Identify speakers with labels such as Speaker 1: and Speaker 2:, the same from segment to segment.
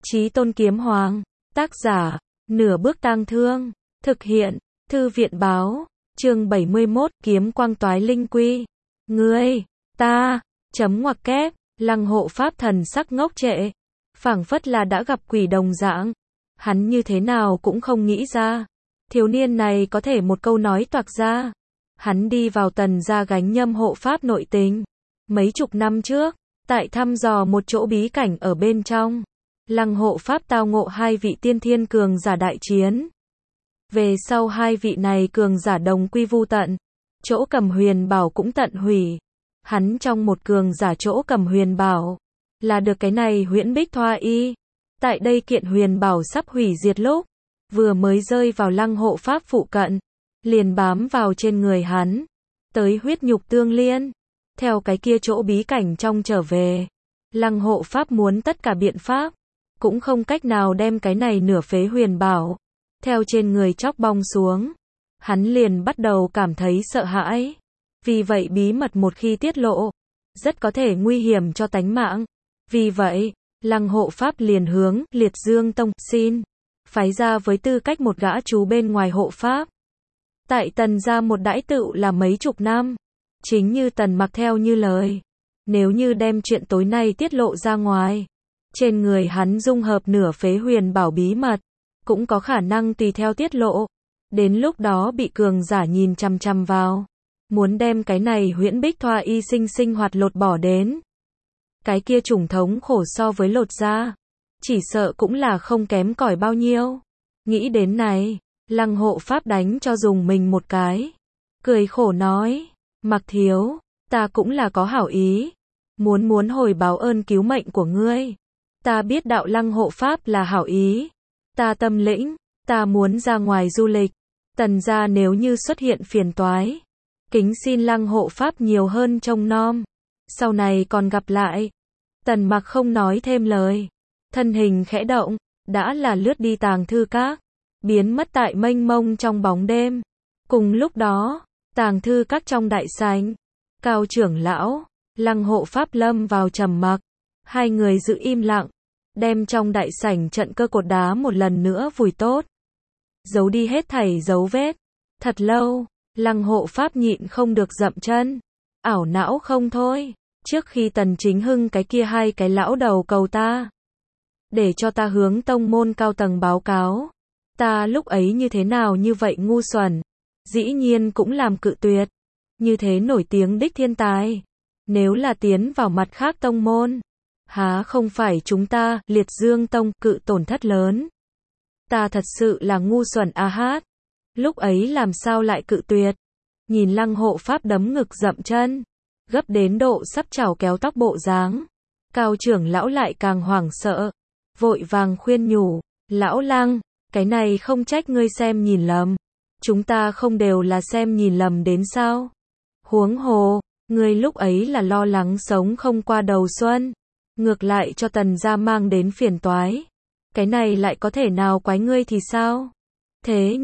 Speaker 1: Chí Tôn Kiếm Hoàng. Tác giả, Nửa Bước Tang Thương. Thực hiện, Thư viện Báo. Chương 71, Kiếm Quang Toái Linh Quy. Ngươi, ta, chấm ngoặc kép, Lăng Hộ Pháp thần sắc ngốc trệ. Phảng phất là đã gặp quỷ đồng dạng. Hắn như thế nào cũng không nghĩ ra. Thiếu niên này có thể một câu nói toạc ra. Hắn đi vào Tần gia gánh Nhâm hộ pháp nội tình. Mấy chục năm trước, tại thăm dò một chỗ bí cảnh ở bên trong, Lăng hộ pháp tao ngộ hai vị tiên thiên cường giả đại chiến. Về sau hai vị này cường giả đồng quy vu tận, chỗ cầm huyền bảo cũng tận hủy. Hắn trong một cường giả chỗ cầm huyền bảo, là được cái này huyễn bích thoa y. Tại đây kiện huyền bảo sắp hủy diệt lúc, vừa mới rơi vào Lăng hộ pháp phụ cận, liền bám vào trên người hắn, tới huyết nhục tương liên. Theo cái kia chỗ bí cảnh trong trở về, Lăng hộ pháp muốn tất cả biện pháp, cũng không cách nào đem cái này nửa phế huyền bảo theo trên người chóc bong xuống. Hắn liền bắt đầu cảm thấy sợ hãi. Vì vậy bí mật một khi tiết lộ, rất có thể nguy hiểm cho tánh mạng. Vì vậy, Lăng hộ pháp liền hướng Liệt Dương Tông xin phái ra với tư cách một gã chú bên ngoài hộ pháp. Tại Tần gia một đãi tựu là mấy chục năm. Chính như Tần Mặc theo như lời, nếu như đem chuyện tối nay tiết lộ ra ngoài, trên người hắn dung hợp nửa phế huyền bảo bí mật, cũng có khả năng tùy theo tiết lộ. Đến lúc đó bị cường giả nhìn chằm chằm vào, muốn đem cái này huyễn bích thoa y sinh hoạt lột bỏ đến. Cái kia chủng thống khổ so với lột da, chỉ sợ cũng là không kém cỏi bao nhiêu. Nghĩ đến này, Lăng hộ pháp đánh cho dùng mình một cái. Cười khổ nói, Mặc thiếu, ta cũng là có hảo ý. Muốn hồi báo ơn cứu mệnh của ngươi. Ta biết đạo Lăng hộ pháp là hảo ý. Ta tâm lĩnh, ta muốn ra ngoài du lịch. Tần gia nếu như xuất hiện phiền toái, kính xin Lăng hộ pháp nhiều hơn trông nom. Sau này còn gặp lại. Tần Mặc không nói thêm lời. Thân hình khẽ động, đã là lướt đi Tàng Thư Các, biến mất tại mênh mông trong bóng đêm. Cùng lúc đó, Tàng Thư Các trong đại sảnh, Cao trưởng lão, Lăng hộ pháp lâm vào trầm mặc. Hai người giữ im lặng, đem trong đại sảnh trận cơ cột đá một lần nữa vùi tốt, giấu đi hết thảy dấu vết. Thật lâu, Lăng hộ pháp nhịn không được dậm chân, ảo não không thôi. Trước khi Tần Chính Hưng cái kia hai cái lão đầu cầu ta, để cho ta hướng tông môn cao tầng báo cáo, ta lúc ấy như thế nào như vậy ngu xuẩn, dĩ nhiên cũng làm cự tuyệt. Như thế nổi tiếng đích thiên tài, nếu là tiến vào mặt khác tông môn, há không phải chúng ta, Liệt Dương Tông, cự tổn thất lớn. Ta thật sự là ngu xuẩn a hát. Lúc ấy làm sao lại cự tuyệt. Nhìn Lăng hộ pháp đấm ngực dậm chân, gấp đến độ sắp chảo kéo tóc bộ dáng. Cao trưởng lão lại càng hoảng sợ, vội vàng khuyên nhủ, lão Lăng, cái này không trách ngươi xem nhìn lầm. Chúng ta không đều là xem nhìn lầm đến sao? Huống hồ, ngươi lúc ấy là lo lắng sống không qua đầu xuân, ngược lại cho Tần gia mang đến phiền toái. Cái này lại có thể nào quái ngươi thì sao? Thế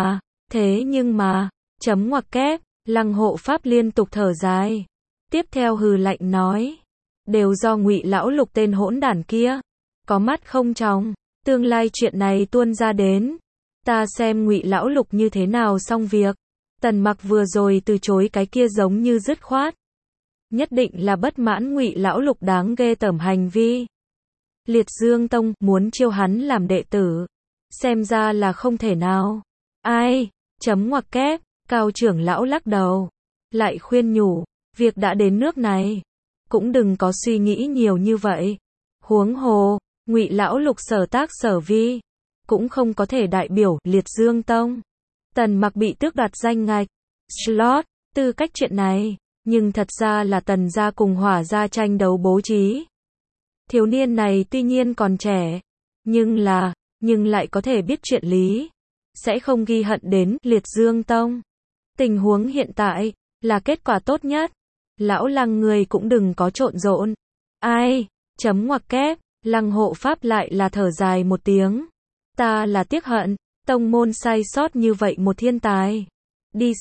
Speaker 1: nhưng mà, chấm ngoặc kép, Lăng hộ pháp liên tục thở dài. Tiếp theo hừ lạnh nói, đều do Ngụy lão Lục tên hỗn đản kia, có mắt không tròng, tương lai chuyện này tuôn ra đến, ta xem Ngụy lão Lục như thế nào xong việc. Tần Mặc vừa rồi từ chối cái kia giống như dứt khoát, nhất định là bất mãn Ngụy lão Lục đáng ghê tởm hành vi. Liệt Dương Tông muốn chiêu hắn làm đệ tử, xem ra là không thể nào. Ai? Chấm ngoặc kép, Cao trưởng lão lắc đầu, lại khuyên nhủ, việc đã đến nước này, cũng đừng có suy nghĩ nhiều như vậy. Huống hồ, Ngụy lão Lục sở tác sở vi, cũng không có thể đại biểu Liệt Dương Tông. Tần Mặc bị tước đoạt danh ngạch, slot, tư cách chuyện này, nhưng thật ra là Tần gia cùng Hỏa gia tranh đấu bố trí. Thiếu niên này tuy nhiên còn trẻ, nhưng lại có thể biết chuyện lý, sẽ không ghi hận đến Liệt Dương Tông. Tình huống hiện tại là kết quả tốt nhất. Lão Lăng người cũng đừng có trộn rộn. Ai? Chấm ngoặc kép, Lăng hộ pháp lại là thở dài một tiếng. Ta là tiếc hận, tông môn sai sót như vậy một thiên tài. Đi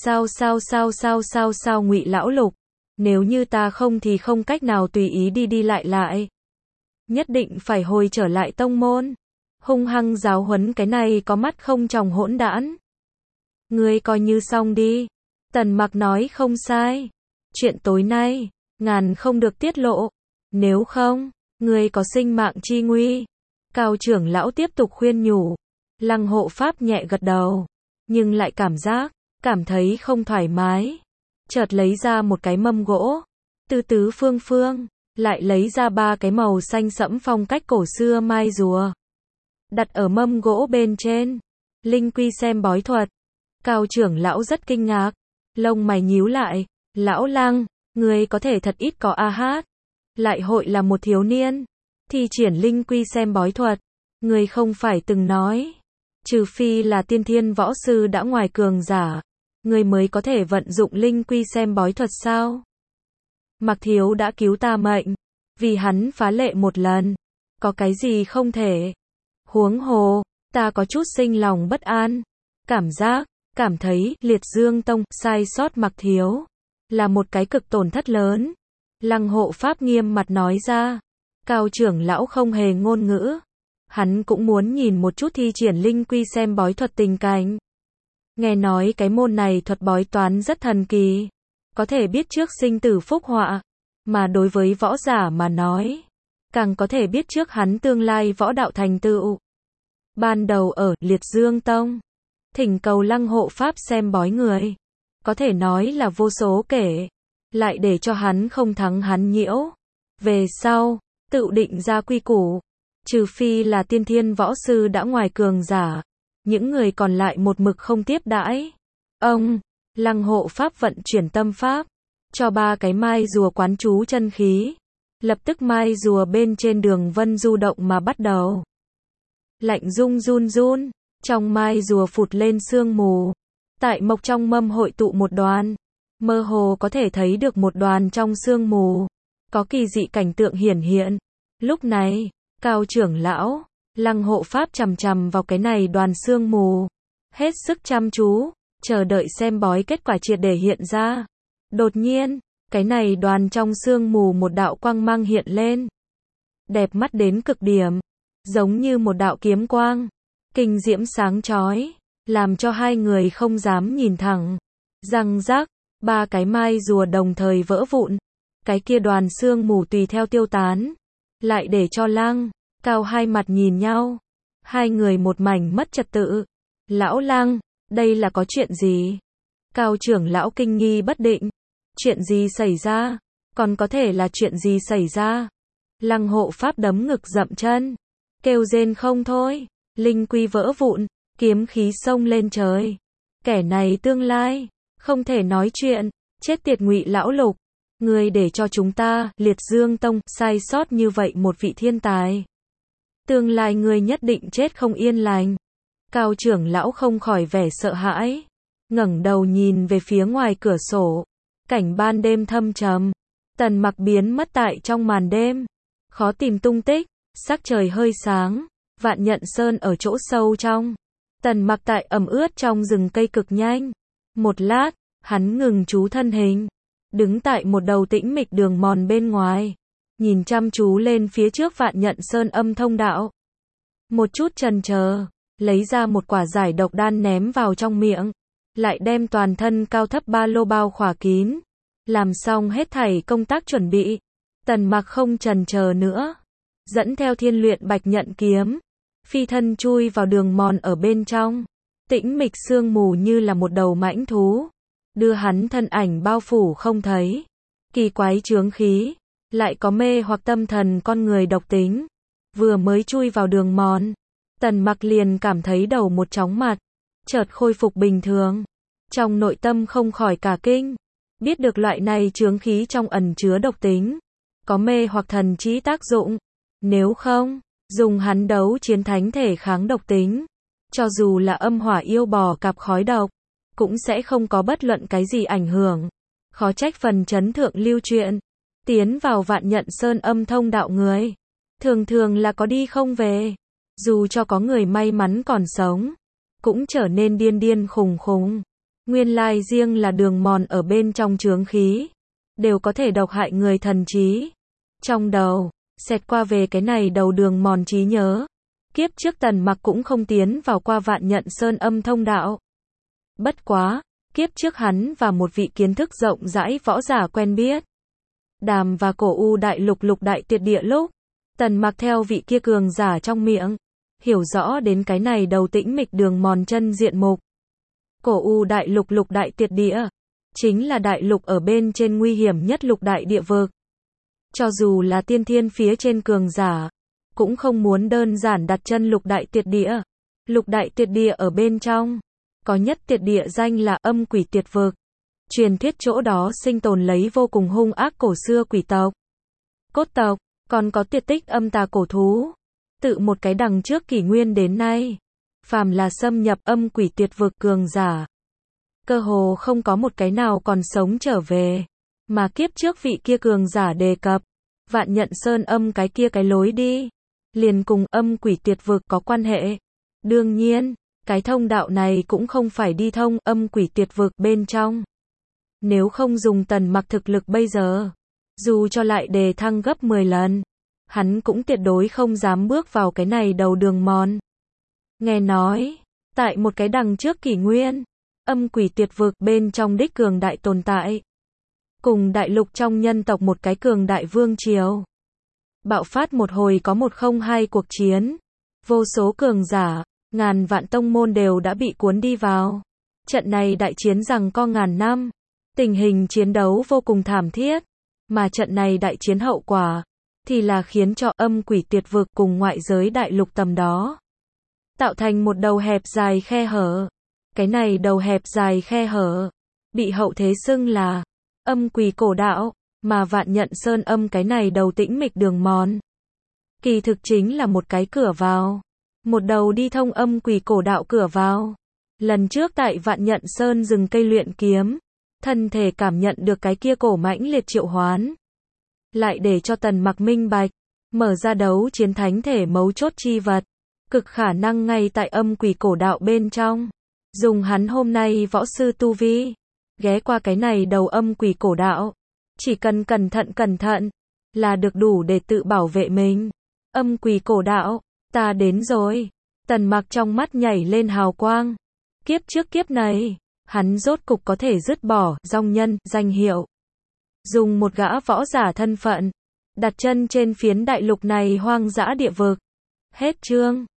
Speaker 1: sao Ngụy lão Lục, nếu như ta không thì không cách nào tùy ý đi lại. nhất định phải hồi trở lại tông môn, hung hăng giáo huấn cái này có mắt không tròng hỗn đản. Ngươi coi như xong đi. Tần Mặc nói không sai. Chuyện tối nay, ngàn không được tiết lộ. Nếu không, ngươi có sinh mạng chi nguy. Cao trưởng lão tiếp tục khuyên nhủ. Lăng hộ pháp nhẹ gật đầu. Nhưng lại cảm thấy không thoải mái. Chợt lấy ra một cái mâm gỗ. Từ tứ phương phương, lại lấy ra 3 cái màu xanh sẫm phong cách cổ xưa mai rùa. Đặt ở mâm gỗ bên trên. Linh quy xem bói thuật. Cao trưởng lão rất kinh ngạc. Lông mày nhíu lại. Lão Lăng, ngươi có thể thật ít có a hát. Lại hội là một thiếu niên. Thi triển linh quy xem bói thuật. Ngươi không phải từng nói. Trừ phi là tiên thiên võ sư đã ngoài cường giả. Ngươi mới có thể vận dụng linh quy xem bói thuật sao? Mặc thiếu đã cứu ta mệnh. Vì hắn phá lệ một lần. Có cái gì không thể? Huống hồ, ta có chút sinh lòng bất an. Cảm thấy Liệt Dương Tông sai sót Mặc thiếu. Là một cái cực tổn thất lớn. Lăng hộ pháp nghiêm mặt nói ra. Cao trưởng lão không hề ngôn ngữ. Hắn cũng muốn nhìn một chút thi triển linh quy xem bói thuật tình cảnh. Nghe nói cái môn này thuật bói toán rất thần kỳ. Có thể biết trước sinh tử phúc họa. Mà đối với võ giả mà nói, càng có thể biết trước hắn tương lai võ đạo thành tựu. Ban đầu ở Liệt Dương Tông, thỉnh cầu Lăng hộ pháp xem bói người. Có thể nói là vô số kể. Lại để cho hắn không thắng hắn nhiễu. Về sau, tự định ra quy củ. Trừ phi là tiên thiên võ sư đã ngoài cường giả. Những người còn lại một mực không tiếp đãi. Lăng hộ pháp vận chuyển tâm pháp. Cho 3 cái mai rùa quán chú chân khí. Lập tức mai rùa bên trên đường vân du động mà bắt đầu. Lạnh run. Trong mai rùa phụt lên sương mù. Tại mộc trong mâm hội tụ một đoàn. Mơ hồ có thể thấy được một đoàn trong sương mù. Có kỳ dị cảnh tượng hiển hiện. Lúc này, Cao trưởng lão, Lăng hộ pháp chằm chằm vào cái này đoàn sương mù. Hết sức chăm chú, chờ đợi xem bói kết quả triệt để hiện ra. Đột nhiên, cái này đoàn trong sương mù một đạo quang mang hiện lên. Đẹp mắt đến cực điểm. Giống như một đạo kiếm quang. Kinh diễm sáng chói. Làm cho hai người không dám nhìn thẳng. Răng rác, 3 cái mai rùa đồng thời vỡ vụn. Cái kia đoàn sương mù tùy theo tiêu tán. Lại để cho Lăng, Cao hai mặt nhìn nhau. Hai người một mảnh mất trật tự. Lão Lăng, đây là có chuyện gì? Cao trưởng lão kinh nghi bất định. Chuyện gì xảy ra? Còn có thể là chuyện gì xảy ra? Lăng hộ pháp đấm ngực dậm chân. Kêu rên không thôi. Linh quy vỡ vụn. Kiếm khí xông lên trời. Kẻ này tương lai. Không thể nói chuyện. Chết tiệt Ngụy lão lục. Ngươi để cho chúng ta, Liệt Dương Tông, sai sót như vậy một vị thiên tài. Tương lai ngươi nhất định chết không yên lành. Cao trưởng lão không khỏi vẻ sợ hãi. Ngẩng đầu nhìn về phía ngoài cửa sổ. Cảnh ban đêm thâm trầm. Tần Mặc biến mất tại trong màn đêm. Khó tìm tung tích. Sắc trời hơi sáng. Vạn Nhận Sơn ở chỗ sâu trong. Tần Mặc tại ẩm ướt trong rừng cây cực nhanh. Một lát, hắn ngừng chú thân hình. Đứng tại một đầu tĩnh mịch đường mòn bên ngoài. Nhìn chăm chú lên phía trước Vạn Nhận Sơn âm thông đạo. Một chút chần chờ, lấy ra một quả giải độc đan ném vào trong miệng. Lại đem toàn thân cao thấp ba lô bao khỏa kín. Làm xong hết thảy công tác chuẩn bị. Tần Mặc không chần chờ nữa. Dẫn theo Thiên Luyện Bạch Nhận kiếm. Phi thân chui vào đường mòn ở bên trong. Tĩnh mịch sương mù như là một đầu mãnh thú. Đưa hắn thân ảnh bao phủ không thấy. Kỳ quái chướng khí. Lại có mê hoặc tâm thần con người độc tính. Vừa mới chui vào đường mòn. Tần Mặc liền cảm thấy đầu một chóng mặt. Chợt khôi phục bình thường. Trong nội tâm không khỏi cả kinh. Biết được loại này chướng khí trong ẩn chứa độc tính. Có mê hoặc thần trí tác dụng. Nếu không, dùng hắn đấu chiến thánh thể kháng độc tính. Cho dù là âm hỏa yêu bò cạp khói độc. Cũng sẽ không có bất luận cái gì ảnh hưởng. Khó trách phần chấn thượng lưu truyện. Tiến vào Vạn Nhận Sơn âm thông đạo người. Thường là có đi không về. Dù cho có người may mắn còn sống. Cũng trở nên điên khùng. Nguyên lai riêng là đường mòn ở bên trong chướng khí. Đều có thể độc hại người thần trí. Trong đầu, xẹt qua về cái này đầu đường mòn trí nhớ. Kiếp trước Tần Mặc cũng không tiến vào qua Vạn Nhận Sơn âm thông đạo. Bất quá, kiếp trước hắn và một vị kiến thức rộng rãi võ giả quen biết. Đàm và cổ u đại lục đại tuyệt địa lúc, Tần Mặc theo vị kia cường giả trong miệng, hiểu rõ đến cái này đầu tĩnh mịch đường mòn chân diện mục. Cổ u đại lục đại tuyệt địa, chính là đại lục ở bên trên nguy hiểm nhất lục đại địa vực. Cho dù là tiên thiên phía trên cường giả, cũng không muốn đơn giản đặt chân lục đại tuyệt địa. Lục đại tuyệt địa ở bên trong, có nhất tuyệt địa danh là âm quỷ tuyệt vực. Truyền thuyết chỗ đó sinh tồn lấy vô cùng hung ác cổ xưa quỷ tộc, cốt tộc, còn có tuyệt tích âm tà cổ thú. Tự một cái đằng trước kỷ nguyên đến nay, phàm là xâm nhập âm quỷ tuyệt vực cường giả, cơ hồ không có một cái nào còn sống trở về. Mà kiếp trước vị kia cường giả đề cập, Vạn Nhận Sơn âm cái kia cái lối đi, liền cùng âm quỷ tuyệt vực có quan hệ. Đương nhiên, cái thông đạo này cũng không phải đi thông âm quỷ tuyệt vực bên trong. Nếu không dùng Tần Mặc thực lực bây giờ, dù cho lại đề thăng gấp 10 lần, hắn cũng tuyệt đối không dám bước vào cái này đầu đường mòn. Nghe nói, tại một cái đằng trước kỷ nguyên, âm quỷ tuyệt vực bên trong đích cường đại tồn tại. Cùng đại lục trong nhân tộc một cái cường đại vương triều. Bạo phát một hồi có 102 cuộc chiến. Vô số cường giả, ngàn vạn tông môn đều đã bị cuốn đi vào. Trận này đại chiến giằng co ngàn năm. Tình hình chiến đấu vô cùng thảm thiết. Mà trận này đại chiến hậu quả, thì là khiến cho âm quỷ tuyệt vực cùng ngoại giới đại lục tầm đó tạo thành một đầu hẹp dài khe hở. Cái này đầu hẹp dài khe hở, bị hậu thế xưng là âm quỷ cổ đạo, mà Vạn Nhận Sơn âm cái này đầu tĩnh mịch đường mòn. Kỳ thực chính là một cái cửa vào. Một đầu đi thông âm quỷ cổ đạo cửa vào. Lần trước tại Vạn Nhận Sơn rừng cây luyện kiếm, thân thể cảm nhận được cái kia cổ mãnh liệt triệu hoán. Lại để cho Tần Mặc minh bạch, mở ra đấu chiến thánh thể mấu chốt chi vật, cực khả năng ngay tại âm quỷ cổ đạo bên trong. Dùng hắn hôm nay võ sư tu vi, ghé qua cái này đầu âm quỷ cổ đạo, chỉ cần cẩn thận, là được đủ để tự bảo vệ mình. Âm quỷ cổ đạo, ta đến rồi. Tần Mặc trong mắt nhảy lên hào quang. Kiếp trước kiếp này, hắn rốt cục có thể dứt bỏ dòng nhân, danh hiệu. Dùng một gã võ giả thân phận, đặt chân trên phiến đại lục này hoang dã địa vực. Hết chương.